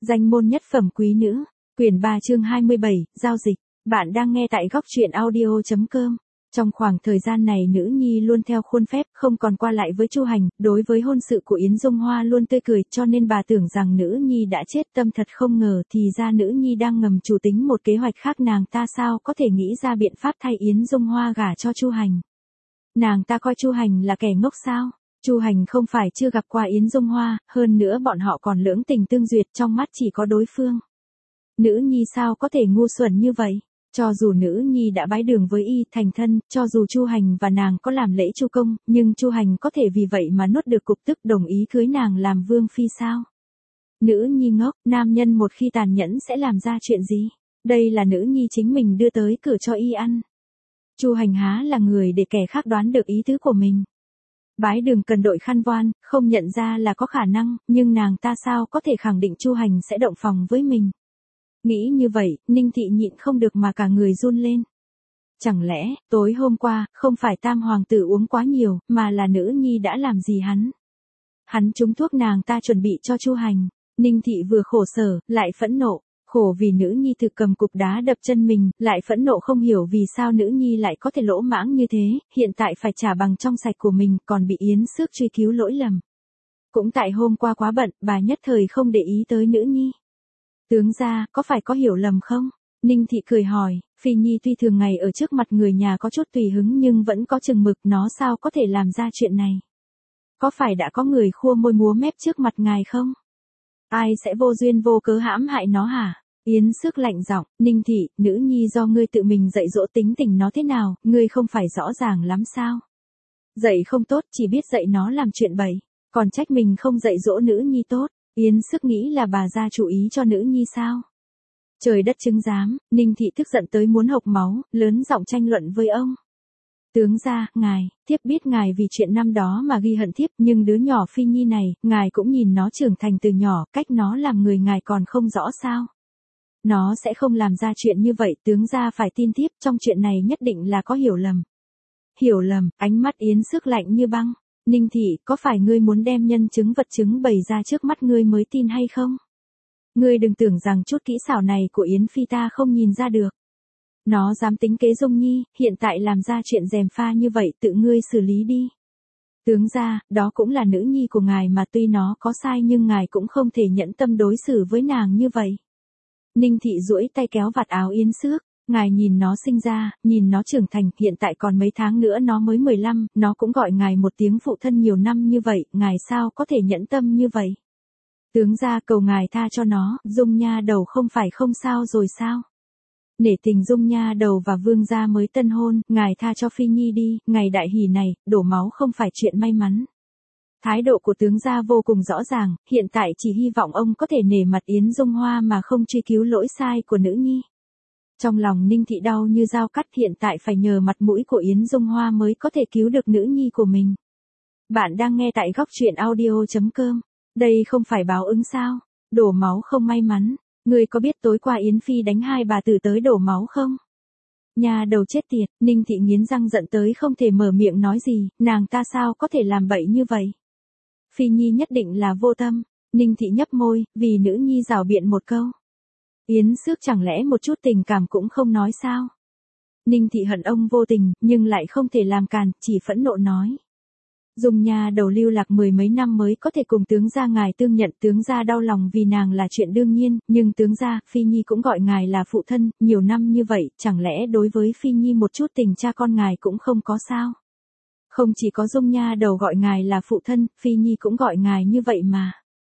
Danh môn nhất phẩm quý nữ, quyển 3 chương 27, giao dịch. Bạn đang nghe tại góc truyện audio.com. Trong khoảng thời gian này nữ nhi luôn theo khuôn phép, không còn qua lại với Chu Hành, đối với hôn sự của Yến Dung Hoa luôn tươi cười, cho nên bà tưởng rằng nữ nhi đã chết, tâm thật không ngờ thì ra nữ nhi đang ngầm chủ tính một kế hoạch khác. Nàng ta sao có thể nghĩ ra biện pháp thay Yến Dung Hoa gả cho Chu Hành. Nàng ta coi Chu Hành là kẻ ngốc sao? Chu Hành không phải chưa gặp qua Yến Dung Hoa, hơn nữa bọn họ còn lưỡng tình tương duyệt, trong mắt chỉ có đối phương. Nữ nhi sao có thể ngu xuẩn như vậy? Cho dù nữ nhi đã bái đường với y thành thân, cho dù Chu Hành và nàng có làm lễ chu công, nhưng Chu Hành có thể vì vậy mà nuốt được cục tức đồng ý cưới nàng làm vương phi sao? Nữ nhi ngốc, nam nhân một khi tàn nhẫn sẽ làm ra chuyện gì? Đây là nữ nhi chính mình đưa tới cửa cho y ăn. Chu Hành há là người để kẻ khác đoán được ý tứ của mình. Bái đường cần đội khăn voan, không nhận ra là có khả năng, nhưng nàng ta sao có thể khẳng định Chu Hành sẽ động phòng với mình. Nghĩ như vậy, Ninh Thị nhịn không được mà cả người run lên. Chẳng lẽ, tối hôm qua, không phải Tam Hoàng tử uống quá nhiều, mà là nữ nhi đã làm gì hắn? Hắn trúng thuốc nàng ta chuẩn bị cho Chu Hành. Ninh Thị vừa khổ sở, lại phẫn nộ. Khổ vì nữ nhi thực cầm cục đá đập chân mình, lại phẫn nộ không hiểu vì sao nữ nhi lại có thể lỗ mãng như thế, hiện tại phải trả bằng trong sạch của mình, còn bị Yến Xước truy cứu lỗi lầm. Cũng tại hôm qua quá bận, bà nhất thời không để ý tới nữ nhi. Tướng gia, có phải có hiểu lầm không? Ninh Thị cười hỏi, Phi Nhi tuy thường ngày ở trước mặt người nhà có chút tùy hứng nhưng vẫn có chừng mực, nó sao có thể làm ra chuyện này? Có phải đã có người khua môi múa mép trước mặt ngài không? Ai sẽ vô duyên vô cớ hãm hại nó hả? Yến Xước lạnh giọng, Ninh Thị, nữ nhi do ngươi tự mình dạy dỗ, tính tình nó thế nào, ngươi không phải rõ ràng lắm sao? Dạy không tốt, chỉ biết dạy nó làm chuyện bậy, còn trách mình không dạy dỗ nữ nhi tốt. Yến Xước nghĩ là bà ra chủ ý cho nữ nhi sao? Trời đất chứng giám, Ninh Thị tức giận tới muốn hộc máu, lớn giọng tranh luận với ông. Tướng gia, ngài, thiếp biết ngài vì chuyện năm đó mà ghi hận thiếp, nhưng đứa nhỏ Phi Nhi này, ngài cũng nhìn nó trưởng thành từ nhỏ, cách nó làm người ngài còn không rõ sao? Nó sẽ không làm ra chuyện như vậy, tướng gia phải tin thiếp, trong chuyện này nhất định là có hiểu lầm. Hiểu lầm, ánh mắt Yến Xước lạnh như băng. Ninh Thị, có phải ngươi muốn đem nhân chứng vật chứng bày ra trước mắt ngươi mới tin hay không? Ngươi đừng tưởng rằng chút kỹ xảo này của Yến Phi ta không nhìn ra được. Nó dám tính kế Dung Nhi, hiện tại làm ra chuyện gièm pha như vậy, tự ngươi xử lý đi. Tướng gia, đó cũng là nữ nhi của ngài mà, tuy nó có sai nhưng ngài cũng không thể nhẫn tâm đối xử với nàng như vậy. Ninh Thị duỗi tay kéo vạt áo Yến Xước, ngài nhìn nó sinh ra, nhìn nó trưởng thành, hiện tại còn mấy tháng nữa nó mới 15, nó cũng gọi ngài một tiếng phụ thân nhiều năm như vậy, ngài sao có thể nhẫn tâm như vậy? Tướng gia, cầu ngài tha cho nó, Dung Nha Đầu không phải không sao rồi sao? Nể tình Dung Nha Đầu và Vương gia mới tân hôn, ngài tha cho Phi Nhi đi, ngày đại hỷ này, đổ máu không phải chuyện may mắn. Thái độ của tướng gia vô cùng rõ ràng, hiện tại chỉ hy vọng ông có thể nể mặt Yến Dung Hoa mà không truy cứu lỗi sai của nữ nhi. Trong lòng Ninh Thị đau như dao cắt, hiện tại phải nhờ mặt mũi của Yến Dung Hoa mới có thể cứu được nữ nhi của mình. Bạn đang nghe tại góc truyện audio.com. Đây không phải báo ứng sao? Đổ máu không may mắn. Ngươi có biết tối qua Yến Phi đánh hai bà tử tới đổ máu không? Nhà đầu chết tiệt, Ninh Thị nghiến răng giận tới không thể mở miệng nói gì, nàng ta sao có thể làm bậy như vậy? Phi Nhi nhất định là vô tâm. Ninh Thị nhấp môi, vì nữ nhi rảo biện một câu. Yến Xước chẳng lẽ một chút tình cảm cũng không nói sao? Ninh Thị hận ông vô tình, nhưng lại không thể làm càn, chỉ phẫn nộ nói. Dung Nha Đầu lưu lạc mười mấy năm mới có thể cùng tướng gia ngài tương nhận, tướng gia đau lòng vì nàng là chuyện đương nhiên, nhưng tướng gia, Phi Nhi cũng gọi ngài là phụ thân, nhiều năm như vậy, chẳng lẽ đối với Phi Nhi một chút tình cha con ngài cũng không có sao? Không chỉ có Dung Nha Đầu gọi ngài là phụ thân, Phi Nhi cũng gọi ngài như vậy mà.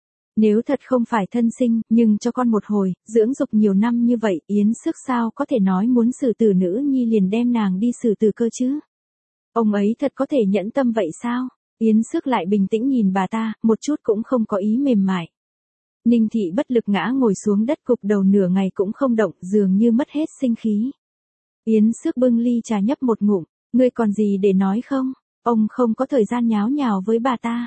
Nếu thật không phải thân sinh, nhưng cho con một hồi, dưỡng dục nhiều năm như vậy, Yến Xước sao có thể nói muốn xử tử nữ nhi liền đem nàng đi xử tử cơ chứ? Ông ấy thật có thể nhẫn tâm vậy sao? Yến Xước lại bình tĩnh nhìn bà ta, một chút cũng không có ý mềm mại. Ninh Thị bất lực ngã ngồi xuống đất, cục đầu nửa ngày cũng không động, dường như mất hết sinh khí. Yến Xước bưng ly trà nhấp một ngụm, ngươi còn gì để nói không? Ông không có thời gian nháo nhào với bà ta.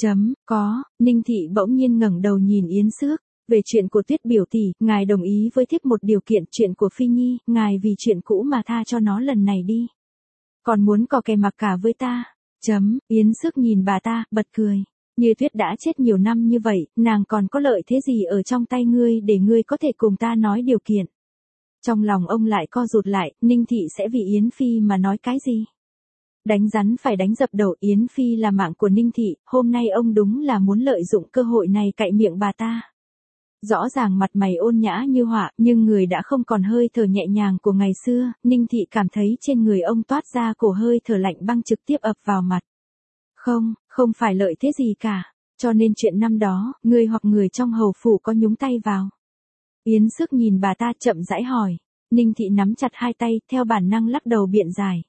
Có, Ninh Thị bỗng nhiên ngẩng đầu nhìn Yến Xước, về chuyện của Tuyết biểu tỷ, ngài đồng ý với thiếp một điều kiện, chuyện của Phi Nhi, ngài vì chuyện cũ mà tha cho nó lần này đi. Còn muốn cò kè mặc cả với ta. Yến Xước nhìn bà ta, bật cười. Như Tuyết đã chết nhiều năm như vậy, nàng còn có lợi thế gì ở trong tay ngươi để ngươi có thể cùng ta nói điều kiện. Trong lòng ông lại co rụt lại, Ninh Thị sẽ vì Yến Phi mà nói cái gì? Đánh rắn phải đánh dập đầu, Yến Phi là mạng của Ninh Thị, hôm nay ông đúng là muốn lợi dụng cơ hội này cạy miệng bà ta. Rõ ràng mặt mày ôn nhã như họa, nhưng người đã không còn hơi thở nhẹ nhàng của ngày xưa, Ninh Thị cảm thấy trên người ông toát ra cổ hơi thở lạnh băng trực tiếp ập vào mặt. Không phải lợi thế gì cả, cho nên chuyện năm đó, ngươi hoặc người trong hầu phủ có nhúng tay vào. Yến Sức nhìn bà ta chậm rãi hỏi, Ninh Thị nắm chặt hai tay, theo bản năng lắc đầu biện giải.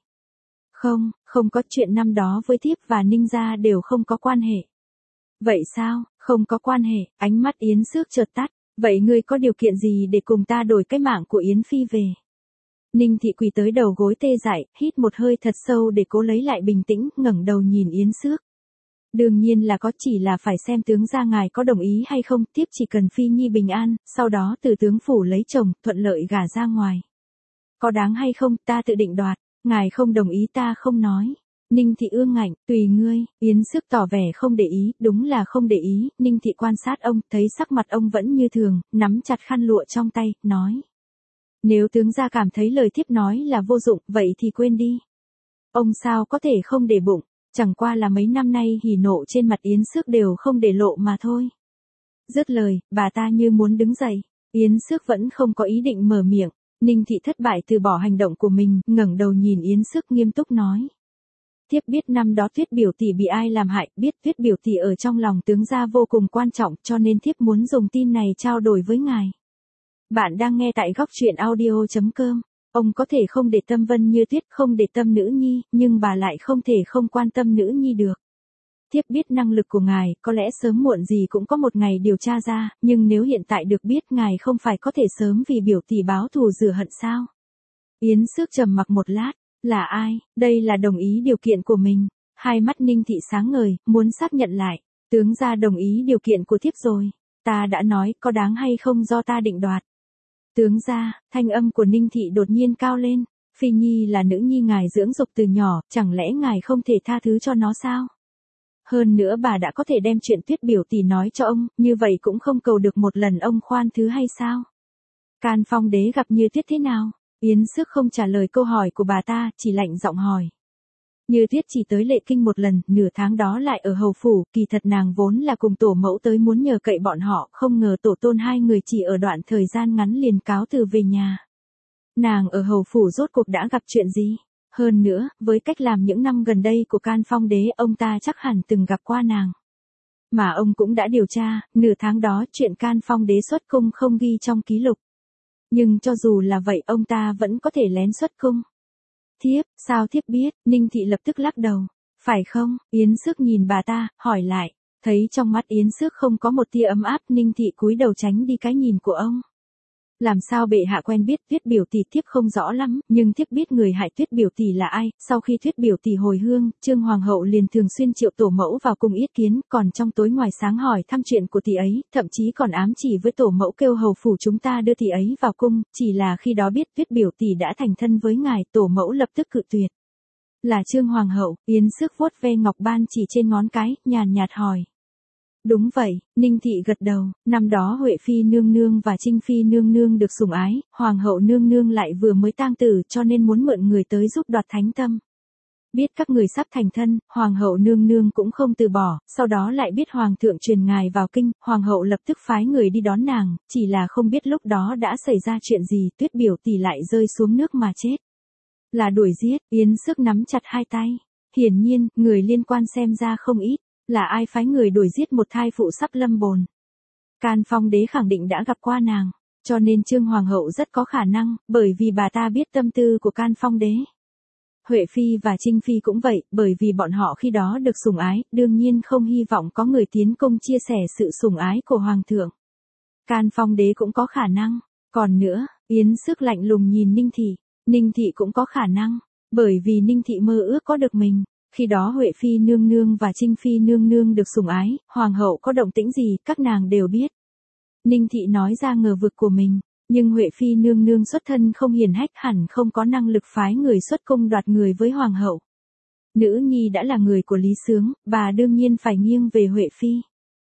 Không có, chuyện năm đó với thiếp và Ninh gia đều không có quan hệ. Vậy sao, không có quan hệ, ánh mắt Yến Sức chợt tắt, vậy ngươi có điều kiện gì để cùng ta đổi cái mạng của Yến Phi về? Ninh Thị quỳ tới đầu gối tê dại, hít một hơi thật sâu để cố lấy lại bình tĩnh, ngẩng đầu nhìn Yến Sức. Đương nhiên là có, chỉ là phải xem tướng gia ngài có đồng ý hay không, tiếp chỉ cần Phi Nhi bình an, sau đó từ tướng phủ lấy chồng, thuận lợi gả ra ngoài. Có đáng hay không, ta tự định đoạt, ngài không đồng ý ta không nói. Ninh Thị ương ngạnh, tùy ngươi, Yến Sức tỏ vẻ không để ý, đúng là không để ý, Ninh Thị quan sát ông, thấy sắc mặt ông vẫn như thường, nắm chặt khăn lụa trong tay, nói. Nếu tướng gia cảm thấy lời thiếp nói là vô dụng, vậy thì quên đi. Ông sao có thể không để bụng, chẳng qua là mấy năm nay hỉ nộ trên mặt Yến Sức đều không để lộ mà thôi. Dứt lời, bà ta như muốn đứng dậy, Yến Sức vẫn không có ý định mở miệng, Ninh Thị thất bại từ bỏ hành động của mình, ngẩng đầu nhìn Yến Sức nghiêm túc nói. Thiếp biết năm đó Tuyết biểu tỷ bị ai làm hại, biết Tuyết biểu tỷ ở trong lòng tướng gia vô cùng quan trọng, cho nên thiếp muốn dùng tin này trao đổi với ngài. Bạn đang nghe tại góc truyện audio.com. Ông có thể không để tâm Vân Như Tuyết, không để tâm nữ nhi, nhưng bà lại không thể không quan tâm nữ nhi được. Thiếp biết năng lực của ngài, có lẽ sớm muộn gì cũng có một ngày điều tra ra, nhưng nếu hiện tại được biết ngài không phải có thể sớm vì biểu tỷ báo thù rửa hận sao? Yến Sức trầm mặc một lát, là ai, đây là đồng ý điều kiện của mình. Hai mắt Ninh Thị sáng ngời, muốn xác nhận lại, tướng gia đồng ý điều kiện của thiếp rồi. Ta đã nói, có đáng hay không do ta định đoạt. Tướng gia, thanh âm của Ninh Thị đột nhiên cao lên, Phi Nhi là nữ nhi ngài dưỡng dục từ nhỏ, chẳng lẽ ngài không thể tha thứ cho nó sao? Hơn nữa bà đã có thể đem chuyện Tuyết biểu tỷ nói cho ông, như vậy cũng không cầu được một lần ông khoan thứ hay sao? Can Phong đế gặp Như Tuyết thế nào? Yến Sức không trả lời câu hỏi của bà ta, chỉ lạnh giọng hỏi. Như Tuyết chỉ tới Lệ Kinh một lần, nửa tháng đó lại ở hầu phủ, kỳ thật nàng vốn là cùng tổ mẫu tới muốn nhờ cậy bọn họ, không ngờ tổ tôn hai người chỉ ở đoạn thời gian ngắn liền cáo từ về nhà. Nàng ở hầu phủ rốt cuộc đã gặp chuyện gì? Hơn nữa, với cách làm những năm gần đây của Can Phong đế, ông ta chắc hẳn từng gặp qua nàng. Mà ông cũng đã điều tra, nửa tháng đó chuyện Can Phong đế xuất cung không ghi trong ký lục. Nhưng cho dù là vậy ông ta vẫn có thể lén xuất cung. Thiếp, sao thiếp biết? Ninh Thị lập tức lắc đầu. Phải không? Yến Sức nhìn bà ta, hỏi lại. Thấy trong mắt Yến Sức không có một tia ấm áp, Ninh Thị cúi đầu tránh đi cái nhìn của ông. Làm sao bệ hạ quen biết Tuyết biểu tỷ thiếp không rõ lắm, nhưng thiếp biết người hại Tuyết biểu tỷ là ai. Sau khi Tuyết biểu tỷ hồi hương, Trương Hoàng hậu liền thường xuyên triệu tổ mẫu vào cung yết kiến, còn trong tối ngoài sáng hỏi thăm chuyện của tỷ ấy, thậm chí còn ám chỉ với tổ mẫu kêu hầu phủ chúng ta đưa tỷ ấy vào cung, chỉ là khi đó biết Tuyết biểu tỷ đã thành thân với ngài, tổ mẫu lập tức cự tuyệt. Là Trương Hoàng hậu, Yến Sức vuốt ve ngọc ban chỉ trên ngón cái, nhàn nhạt hỏi. Đúng vậy, Ninh Thị gật đầu, năm đó Huệ Phi nương nương và Trinh Phi nương nương được sủng ái, Hoàng hậu nương nương lại vừa mới tang tử cho nên muốn mượn người tới giúp đoạt thánh tâm. Biết các người sắp thành thân, Hoàng hậu nương nương cũng không từ bỏ, sau đó lại biết Hoàng thượng truyền ngài vào kinh, Hoàng hậu lập tức phái người đi đón nàng, chỉ là không biết lúc đó đã xảy ra chuyện gì, Tuyết biểu tỷ lại rơi xuống nước mà chết. Là đuổi giết, Yến Sức nắm chặt hai tay. Hiển nhiên, người liên quan xem ra không ít. Là ai phái người đuổi giết một thai phụ sắp lâm bồn? Can Phong đế khẳng định đã gặp qua nàng, cho nên Trương Hoàng hậu rất có khả năng, bởi vì bà ta biết tâm tư của Can Phong đế. Huệ Phi và Trinh Phi cũng vậy, bởi vì bọn họ khi đó được sủng ái, đương nhiên không hy vọng có người tiến công chia sẻ sự sủng ái của Hoàng thượng. Can Phong đế cũng có khả năng. Còn nữa, Yến Sức lạnh lùng nhìn Ninh Thị. Ninh Thị cũng có khả năng, bởi vì Ninh Thị mơ ước có được mình. Khi đó Huệ Phi nương nương và Trinh Phi nương nương được sủng ái, Hoàng hậu có động tĩnh gì, các nàng đều biết. Ninh Thị nói ra ngờ vực của mình, nhưng Huệ Phi nương nương xuất thân không hiền hách hẳn không có năng lực phái người xuất cung đoạt người với Hoàng hậu. Nữ nhi đã là người của Lý Sướng, bà đương nhiên phải nghiêng về Huệ Phi.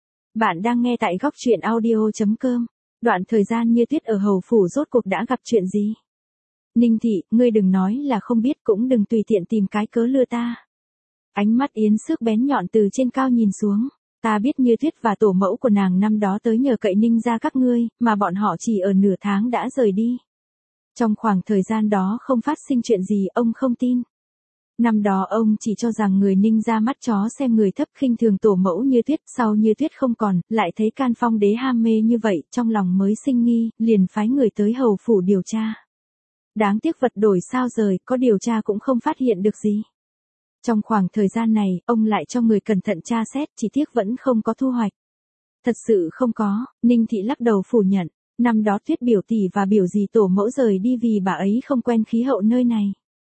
Bạn đang nghe tại góc truyện audio.com. Đoạn thời gian Như Tuyết ở hầu phủ rốt cuộc đã gặp chuyện gì? Ninh thị, ngươi đừng nói là không biết, cũng đừng tùy tiện tìm cái cớ lừa ta. Ánh mắt Yến Xước bén nhọn từ trên cao nhìn xuống. Ta biết Như Tuyết và tổ mẫu của nàng năm đó tới nhờ cậy Ninh gia các ngươi, mà bọn họ chỉ ở nửa tháng đã rời đi. Trong khoảng thời gian đó không phát sinh chuyện gì, ông không tin. Năm đó ông chỉ cho rằng người Ninh gia mắt chó xem người thấp, khinh thường tổ mẫu Như Tuyết, sau Như Tuyết không còn, lại thấy Can Phong đế ham mê như vậy, trong lòng mới sinh nghi, liền phái người tới hầu phủ điều tra. Đáng tiếc vật đổi sao rời, có điều tra cũng không phát hiện được gì. Trong khoảng thời gian này, ông lại cho người cẩn thận tra xét, chỉ tiếc vẫn không có thu hoạch. Thật sự không có, Ninh thị lắc đầu phủ nhận. Năm đó Tuyết biểu tỷ và biểu dì tổ mẫu rời đi vì bà ấy không quen khí hậu nơi này.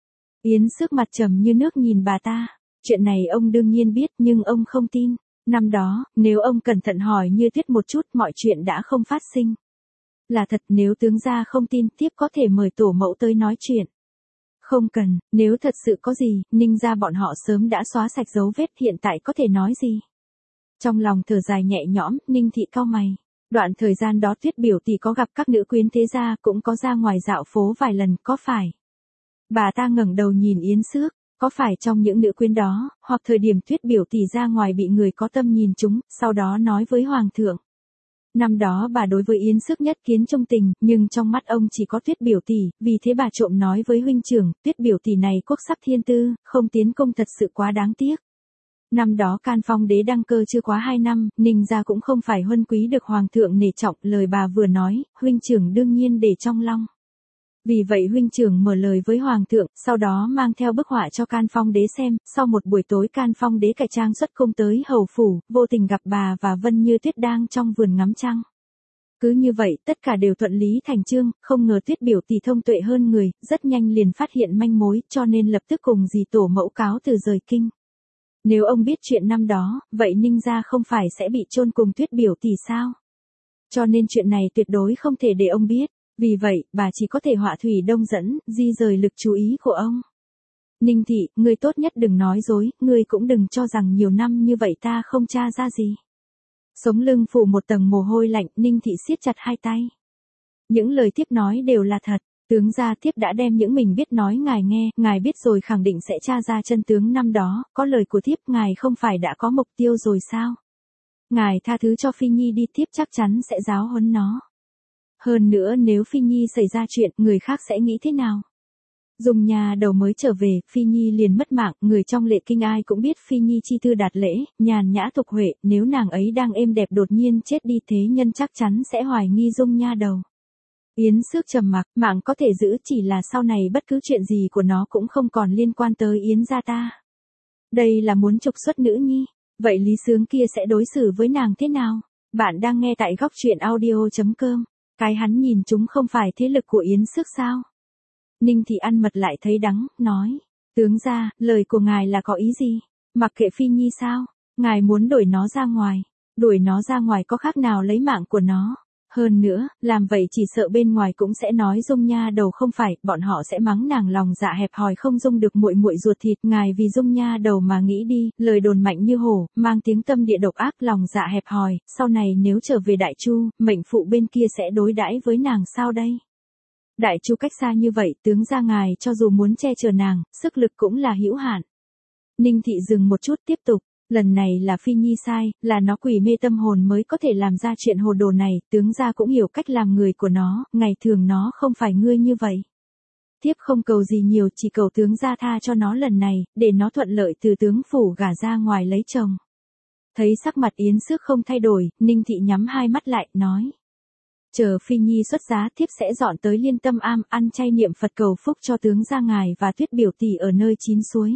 Yến Xước mặt trầm như nước nhìn bà ta. Chuyện này ông đương nhiên biết, nhưng ông không tin. Năm đó, nếu ông cẩn thận hỏi Như Tuyết một chút, mọi chuyện đã không phát sinh. Là thật, nếu tướng gia không tin, tiếp có thể mời tổ mẫu tới nói chuyện. Không cần, nếu thật sự có gì, Ninh gia bọn họ sớm đã xóa sạch dấu vết, hiện tại có thể nói gì. Trong lòng thở dài nhẹ nhõm, Ninh thị cau mày. Đoạn thời gian đó Tuyết biểu tỷ có gặp các nữ quyến thế gia, cũng có ra ngoài dạo phố vài lần, có phải? Bà ta ngẩng đầu nhìn Yến Xước, có phải trong những nữ quyến đó, hoặc thời điểm Tuyết biểu tỷ ra ngoài bị người có tâm nhìn trúng, sau đó nói với hoàng thượng. Năm đó bà đối với Yến Xước nhất kiến trung tình, nhưng trong mắt ông chỉ có Tuyết biểu tỷ, vì thế bà trộm nói với huynh trưởng, Tuyết biểu tỷ này quốc sắc thiên tư, không tiến công thật sự quá đáng tiếc. Năm đó Can Phong đế đăng cơ chưa quá 2 năm, Ninh gia cũng không phải huân quý được hoàng thượng nể trọng, lời bà vừa nói, huynh trưởng đương nhiên để trong lòng. Vì vậy huynh trưởng mở lời với hoàng thượng, sau đó mang theo bức họa cho Can Phong đế xem, sau một buổi tối Can Phong đế cải trang xuất cung tới hầu phủ, vô tình gặp bà và Vân Như Tuyết đang trong vườn ngắm trăng. Cứ như vậy, tất cả đều thuận lý thành chương, không ngờ Tuyết biểu tỷ thông tuệ hơn người, rất nhanh liền phát hiện manh mối, cho nên lập tức cùng dì tổ mẫu cáo từ rời kinh. Nếu ông biết chuyện năm đó, vậy Ninh gia không phải sẽ bị chôn cùng Tuyết biểu tỷ sao? Cho nên chuyện này tuyệt đối không thể để ông biết. Vì vậy, bà chỉ có thể họa thủy đông dẫn, di rời lực chú ý của ông. Ninh thị, ngươi tốt nhất đừng nói dối, ngươi cũng đừng cho rằng nhiều năm như vậy ta không tra ra gì. Sống lưng phủ một tầng mồ hôi lạnh, Ninh thị siết chặt hai tay. Những lời tiếp nói đều là thật, tướng gia tiếp đã đem những mình biết nói ngài nghe, ngài biết rồi khẳng định sẽ tra ra chân tướng năm đó, có lời của thiếp ngài không phải đã có mục tiêu rồi sao? Ngài tha thứ cho Phi Nhi đi, thiếp chắc chắn sẽ giáo huấn nó. Hơn nữa nếu Phi Nhi xảy ra chuyện, người khác sẽ nghĩ thế nào? Dung Nha Đầu mới trở về, Phi Nhi liền mất mạng, người trong lệ kinh ai cũng biết Phi Nhi chi thư đạt lễ, nhàn nhã thục huệ, nếu nàng ấy đang êm đẹp đột nhiên chết đi thế nhân chắc chắn sẽ hoài nghi Dung Nha Đầu. Yến Xước trầm mặc, mạng có thể giữ, chỉ là sau này bất cứ chuyện gì của nó cũng không còn liên quan tới Yến gia ta. Đây là muốn trục xuất nữ nhi, vậy Lý Sướng kia sẽ đối xử với nàng thế nào? Bạn đang nghe tại góc truyện audio.com. Cái hắn nhìn chúng không phải thế lực của Yến Xước sao? Ninh thị ăn mật lại thấy đắng, nói. Tướng gia, lời của ngài là có ý gì? Mặc kệ Phi Nhi sao? Ngài muốn đuổi nó ra ngoài. Đuổi nó ra ngoài có khác nào lấy mạng của nó? Hơn nữa, làm vậy chỉ sợ bên ngoài cũng sẽ nói Dung Nha Đầu không phải, bọn họ sẽ mắng nàng lòng dạ hẹp hòi không dung được muội muội ruột thịt, ngài vì Dung Nha Đầu mà nghĩ đi, lời đồn mạnh như hổ, mang tiếng tâm địa độc ác, lòng dạ hẹp hòi, sau này nếu trở về Đại Chu, mệnh phụ bên kia sẽ đối đãi với nàng sao đây? Đại Chu cách xa như vậy, tướng gia ngài cho dù muốn che chở nàng, sức lực cũng là hữu hạn. Ninh thị dừng một chút tiếp tục. Lần này là Phi Nhi sai, là nó quỷ mê tâm hồn mới có thể làm ra chuyện hồ đồ này, tướng gia cũng hiểu cách làm người của nó, ngày thường nó không phải ngươi như vậy. Thiếp không cầu gì nhiều, chỉ cầu tướng gia tha cho nó lần này, để nó thuận lợi từ tướng phủ gả ra ngoài lấy chồng. Thấy sắc mặt Yến Xước không thay đổi, Ninh thị nhắm hai mắt lại, nói. Chờ Phi Nhi xuất giá, thiếp sẽ dọn tới Liên Tâm Am, ăn chay niệm Phật cầu phúc cho tướng gia ngài và Tuyết biểu tỷ ở nơi chín suối.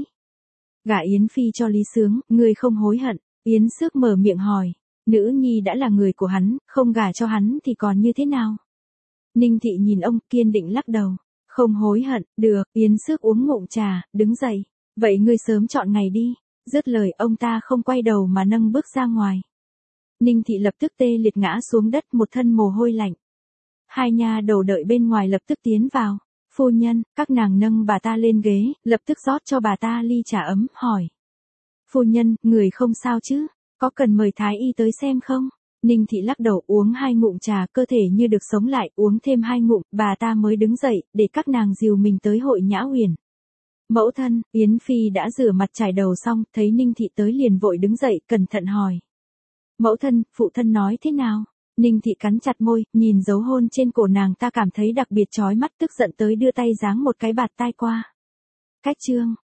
Gả Yến Phi cho Lý Sướng, ngươi không hối hận? Yến Xước mở miệng hỏi. Nữ nhi đã là người của hắn, không gả cho hắn thì còn như thế nào? Ninh thị nhìn ông, kiên định lắc đầu. Không hối hận, được. Yến Xước uống ngụm trà, đứng dậy. Vậy ngươi sớm chọn ngày đi. Dứt lời, ông ta không quay đầu mà nâng bước ra ngoài. Ninh thị lập tức tê liệt ngã xuống đất, một thân mồ hôi lạnh. Hai nha đầu đợi bên ngoài lập tức tiến vào. Phu nhân, các nàng nâng bà ta lên ghế, lập tức rót cho bà ta ly trà ấm, hỏi. Phu nhân, người không sao chứ? Có cần mời thái y tới xem không? Ninh thị lắc đầu, uống 2 ngụm trà, cơ thể như được sống lại, uống thêm 2 ngụm, bà ta mới đứng dậy, để các nàng dìu mình tới hội Nhã Huyền. Mẫu thân, Yến Phi đã rửa mặt chải đầu xong, thấy Ninh thị tới liền vội đứng dậy, cẩn thận hỏi. Mẫu thân, phụ thân nói thế nào? Ninh thị cắn chặt môi, nhìn dấu hôn trên cổ nàng ta cảm thấy đặc biệt chói mắt, tức giận tới đưa tay giáng một cái bạt tai qua. Cách chương.